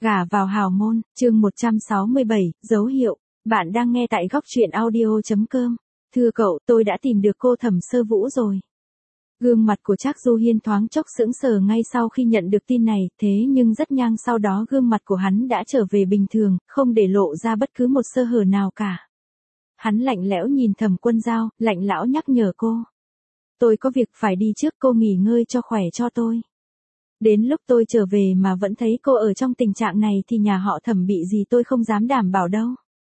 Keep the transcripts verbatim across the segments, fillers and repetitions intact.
Gả vào hào môn, chương một trăm sáu mươi bảy, dấu hiệu. Bạn đang nghe tại góc truyện audio.com. Thưa cậu, tôi đã tìm được cô Thẩm Sơ Vũ rồi. Gương mặt của Trác Du Hiên thoáng chốc sững sờ ngay sau khi nhận được tin này, thế nhưng rất nhanh sau đó gương mặt của hắn đã trở về bình thường, không để lộ ra bất cứ một sơ hở nào cả. Hắn lạnh lẽo nhìn Thẩm Quân Dao, lạnh lão nhắc nhở cô. Tôi có việc phải đi trước, cô nghỉ ngơi cho khỏe cho tôi. Đến lúc tôi trở về mà vẫn thấy cô ở trong tình trạng này thì nhà họ Thẩm bị gì tôi không dám đảm bảo đâu.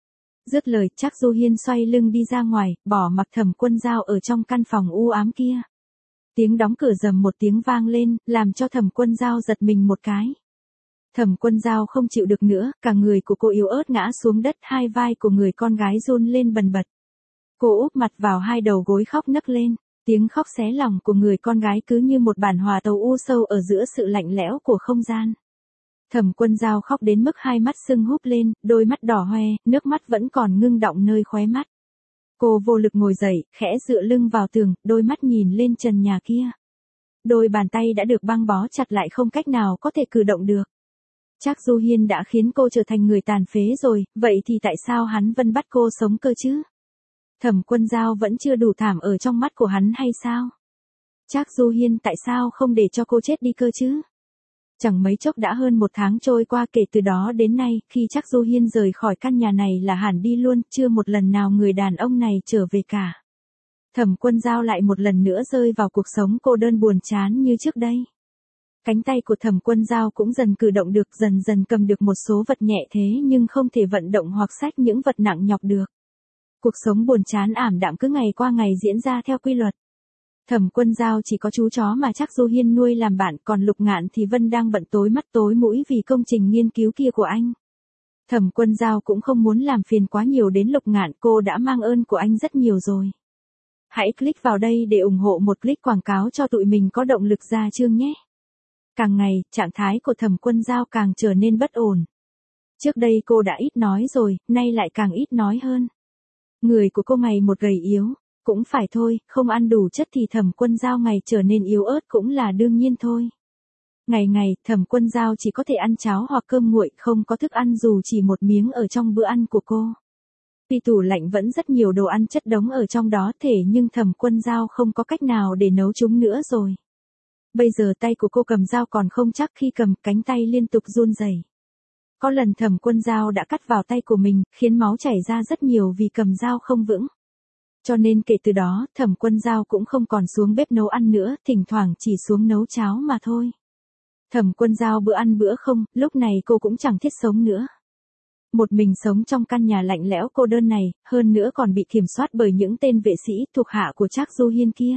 Dứt lời, Trác Du Hiên xoay lưng đi ra ngoài, bỏ mặc Thẩm Quân Dao ở trong căn phòng u ám kia. Tiếng đóng cửa rầm một tiếng vang lên, làm cho Thẩm Quân Dao giật mình một cái. Thẩm Quân Dao không chịu được nữa, cả người của cô yếu ớt ngã xuống đất, hai vai của người con gái run lên bần bật. Cô úp mặt vào hai đầu gối khóc nấc lên. Tiếng khóc xé lòng của người con gái cứ như một bản hòa tấu u sâu ở giữa sự lạnh lẽo của không gian. Thẩm Quân Dao khóc đến mức hai mắt sưng húp lên, đôi mắt đỏ hoe, nước mắt vẫn còn ngưng đọng nơi khóe mắt. Cô vô lực ngồi dậy, khẽ dựa lưng vào tường, đôi mắt nhìn lên trần nhà kia. Đôi bàn tay đã được băng bó chặt lại không cách nào có thể cử động được. Trác Du Hiên đã khiến cô trở thành người tàn phế rồi, vậy thì tại sao hắn vẫn bắt cô sống cơ chứ? Thẩm Quân Dao vẫn chưa đủ thảm ở trong mắt của hắn hay sao? Trác Du Hiên tại sao không để cho cô chết đi cơ chứ? Chẳng mấy chốc đã hơn một tháng trôi qua kể từ đó đến nay, khi Trác Du Hiên rời khỏi căn nhà này là hẳn đi luôn, chưa một lần nào người đàn ông này trở về cả. Thẩm Quân Dao lại một lần nữa rơi vào cuộc sống cô đơn buồn chán như trước đây. Cánh tay của Thẩm Quân Dao cũng dần cử động được, dần dần cầm được một số vật nhẹ thế nhưng không thể vận động hoặc xách những vật nặng nhọc được. Cuộc sống buồn chán ảm đạm cứ ngày qua ngày diễn ra theo quy luật. Thẩm Quân Dao chỉ có chú chó mà Trác Du Hiên nuôi làm bạn, còn Lục Ngạn thì Vân đang bận tối mắt tối mũi vì công trình nghiên cứu kia của anh. Thẩm Quân Dao cũng không muốn làm phiền quá nhiều đến Lục Ngạn, cô đã mang ơn của anh rất nhiều rồi. Hãy click vào đây để ủng hộ một click quảng cáo cho tụi mình có động lực ra chương nhé. Càng ngày, trạng thái của Thẩm Quân Dao càng trở nên bất ổn. Trước đây cô đã ít nói rồi, nay lại càng ít nói hơn. Người của cô ngày một gầy yếu, cũng phải thôi, không ăn đủ chất thì Thẩm Quân Dao ngày trở nên yếu ớt cũng là đương nhiên thôi. Ngày ngày, Thẩm Quân Dao chỉ có thể ăn cháo hoặc cơm nguội, không có thức ăn dù chỉ một miếng ở trong bữa ăn của cô. Vì tủ lạnh vẫn rất nhiều đồ ăn chất đống ở trong đó thể nhưng Thẩm Quân Dao không có cách nào để nấu chúng nữa rồi. Bây giờ tay của cô cầm dao còn không chắc, khi cầm cánh tay liên tục run rẩy. Có lần Thẩm Quân Dao đã cắt vào tay của mình, khiến máu chảy ra rất nhiều vì cầm dao không vững. Cho nên kể từ đó, Thẩm Quân Dao cũng không còn xuống bếp nấu ăn nữa, thỉnh thoảng chỉ xuống nấu cháo mà thôi. Thẩm Quân Dao bữa ăn bữa không, lúc này cô cũng chẳng thiết sống nữa. Một mình sống trong căn nhà lạnh lẽo cô đơn này, hơn nữa còn bị kiểm soát bởi những tên vệ sĩ thuộc hạ của Trác Du Hiên kia.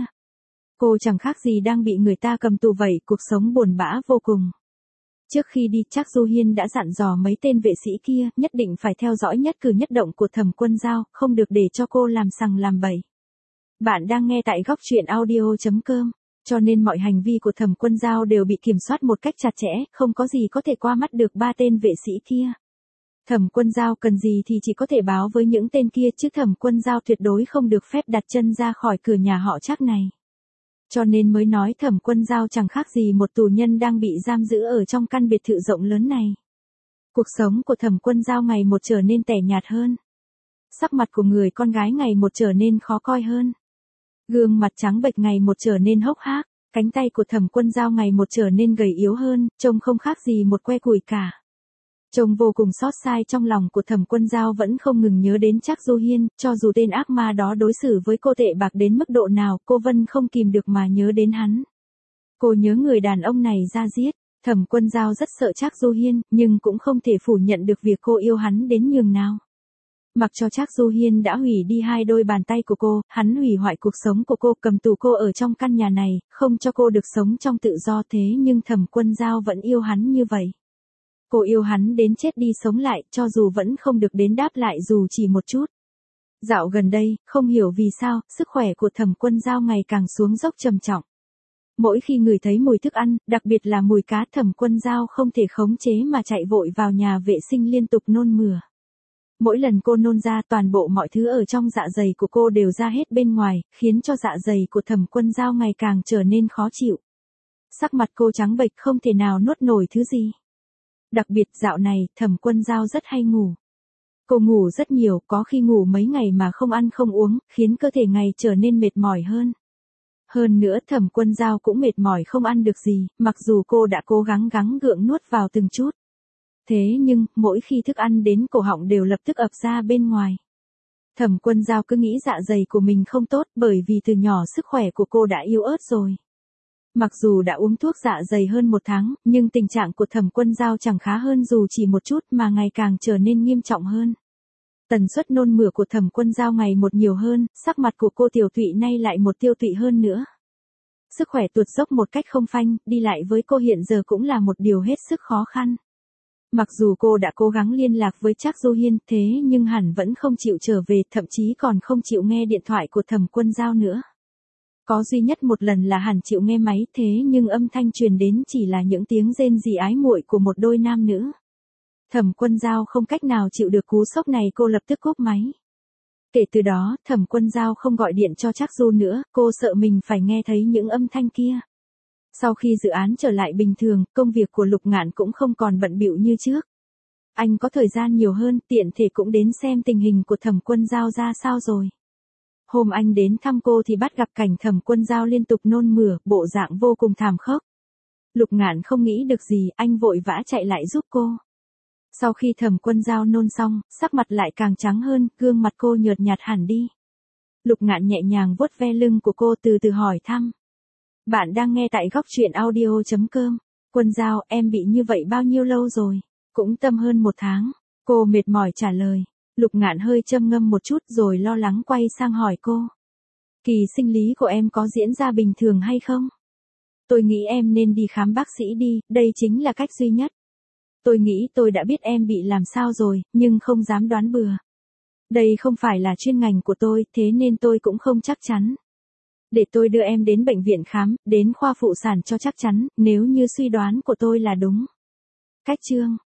Cô chẳng khác gì đang bị người ta cầm tù vậy, cuộc sống buồn bã vô cùng. Trước khi đi, Trác Du Hiên đã dặn dò mấy tên vệ sĩ kia, nhất định phải theo dõi nhất cử nhất động của Thẩm Quân Dao, không được để cho cô làm sằng làm bậy. Bạn đang nghe tại góc truyện audio.com, cho nên mọi hành vi của Thẩm Quân Dao đều bị kiểm soát một cách chặt chẽ, không có gì có thể qua mắt được ba tên vệ sĩ kia. Thẩm Quân Dao cần gì thì chỉ có thể báo với những tên kia, chứ Thẩm Quân Dao tuyệt đối không được phép đặt chân ra khỏi cửa nhà họ Trác này. Cho nên mới nói Thẩm Quân Dao chẳng khác gì một tù nhân đang bị giam giữ ở trong căn biệt thự rộng lớn này. Cuộc sống của Thẩm Quân Dao ngày một trở nên tẻ nhạt hơn. Sắc mặt của người con gái ngày một trở nên khó coi hơn. Gương mặt trắng bệch ngày một trở nên hốc hác, cánh tay của Thẩm Quân Dao ngày một trở nên gầy yếu hơn, trông không khác gì một que củi cả. Trông vô cùng xót xa, trong lòng của Thẩm Quân Dao vẫn không ngừng nhớ đến Trác Du Hiên, cho dù tên ác ma đó đối xử với cô tệ bạc đến mức độ nào, cô vẫn không kìm được mà nhớ đến hắn. Cô nhớ người đàn ông này ra giết. Thẩm Quân Dao rất sợ Trác Du Hiên, nhưng cũng không thể phủ nhận được việc cô yêu hắn đến nhường nào. Mặc cho Trác Du Hiên đã hủy đi hai đôi bàn tay của cô, hắn hủy hoại cuộc sống của cô, cầm tù cô ở trong căn nhà này, không cho cô được sống trong tự do, thế nhưng Thẩm Quân Dao vẫn yêu hắn như vậy. Cô yêu hắn đến chết đi sống lại, cho dù vẫn không được đến đáp lại dù chỉ một chút. Dạo gần đây, không hiểu vì sao, sức khỏe của Thẩm Quân Dao ngày càng xuống dốc trầm trọng. Mỗi khi ngửi thấy mùi thức ăn, đặc biệt là mùi cá, Thẩm Quân Dao không thể khống chế mà chạy vội vào nhà vệ sinh liên tục nôn mửa. Mỗi lần cô nôn ra, toàn bộ mọi thứ ở trong dạ dày của cô đều ra hết bên ngoài, khiến cho dạ dày của Thẩm Quân Dao ngày càng trở nên khó chịu. Sắc mặt cô trắng bệch không thể nào nuốt nổi thứ gì. Đặc biệt dạo này, Thẩm Quân Dao rất hay ngủ. Cô ngủ rất nhiều, có khi ngủ mấy ngày mà không ăn không uống, khiến cơ thể ngày trở nên mệt mỏi hơn. Hơn nữa Thẩm Quân Dao cũng mệt mỏi không ăn được gì, mặc dù cô đã cố gắng gắng gượng nuốt vào từng chút. Thế nhưng, mỗi khi thức ăn đến cổ họng đều lập tức ập ra bên ngoài. Thẩm Quân Dao cứ nghĩ dạ dày của mình không tốt, bởi vì từ nhỏ sức khỏe của cô đã yếu ớt rồi. Mặc dù đã uống thuốc dạ dày hơn một tháng, nhưng tình trạng của Thẩm Quân Dao chẳng khá hơn dù chỉ một chút mà ngày càng trở nên nghiêm trọng hơn. Tần suất nôn mửa của Thẩm Quân Dao ngày một nhiều hơn, sắc mặt của cô Tiểu Thụy nay lại một tiêu tụy hơn nữa. Sức khỏe tuột dốc một cách không phanh, đi lại với cô hiện giờ cũng là một điều hết sức khó khăn. Mặc dù cô đã cố gắng liên lạc với Trác Du Hiên, thế nhưng hắn vẫn không chịu trở về, thậm chí còn không chịu nghe điện thoại của Thẩm Quân Dao nữa. Có duy nhất một lần là hắn chịu nghe máy, thế nhưng âm thanh truyền đến chỉ là những tiếng rên rỉ ái muội của một đôi nam nữ. Thẩm Quân Dao không cách nào chịu được cú sốc này, cô lập tức cúp máy. Kể từ đó, Thẩm Quân Dao không gọi điện cho Trác Du nữa, cô sợ mình phải nghe thấy những âm thanh kia. Sau khi dự án trở lại bình thường, công việc của Lục Ngạn cũng không còn bận bịu như trước. Anh có thời gian nhiều hơn, tiện thể cũng đến xem tình hình của Thẩm Quân Dao ra sao rồi. Hôm anh đến thăm cô thì bắt gặp cảnh Thẩm Quân Dao liên tục nôn mửa, bộ dạng vô cùng thảm khốc. Lục Ngạn không nghĩ được gì, anh vội vã chạy lại giúp cô. Sau khi Thẩm Quân Dao nôn xong, sắc mặt lại càng trắng hơn, gương mặt cô nhợt nhạt hẳn đi. Lục Ngạn nhẹ nhàng vuốt ve lưng của cô, từ từ hỏi thăm. Bạn đang nghe tại góc truyện audio chấm com. Quân Dao, em bị như vậy bao nhiêu lâu rồi? Cũng tầm hơn một tháng. Cô mệt mỏi trả lời. Lục Ngạn hơi châm ngâm một chút rồi lo lắng quay sang hỏi cô. Kỳ sinh lý của em có diễn ra bình thường hay không? Tôi nghĩ em nên đi khám bác sĩ đi, đây chính là cách duy nhất. Tôi nghĩ tôi đã biết em bị làm sao rồi, nhưng không dám đoán bừa. Đây không phải là chuyên ngành của tôi, thế nên tôi cũng không chắc chắn. Để tôi đưa em đến bệnh viện khám, đến khoa phụ sản cho chắc chắn, nếu như suy đoán của tôi là đúng. Cách chương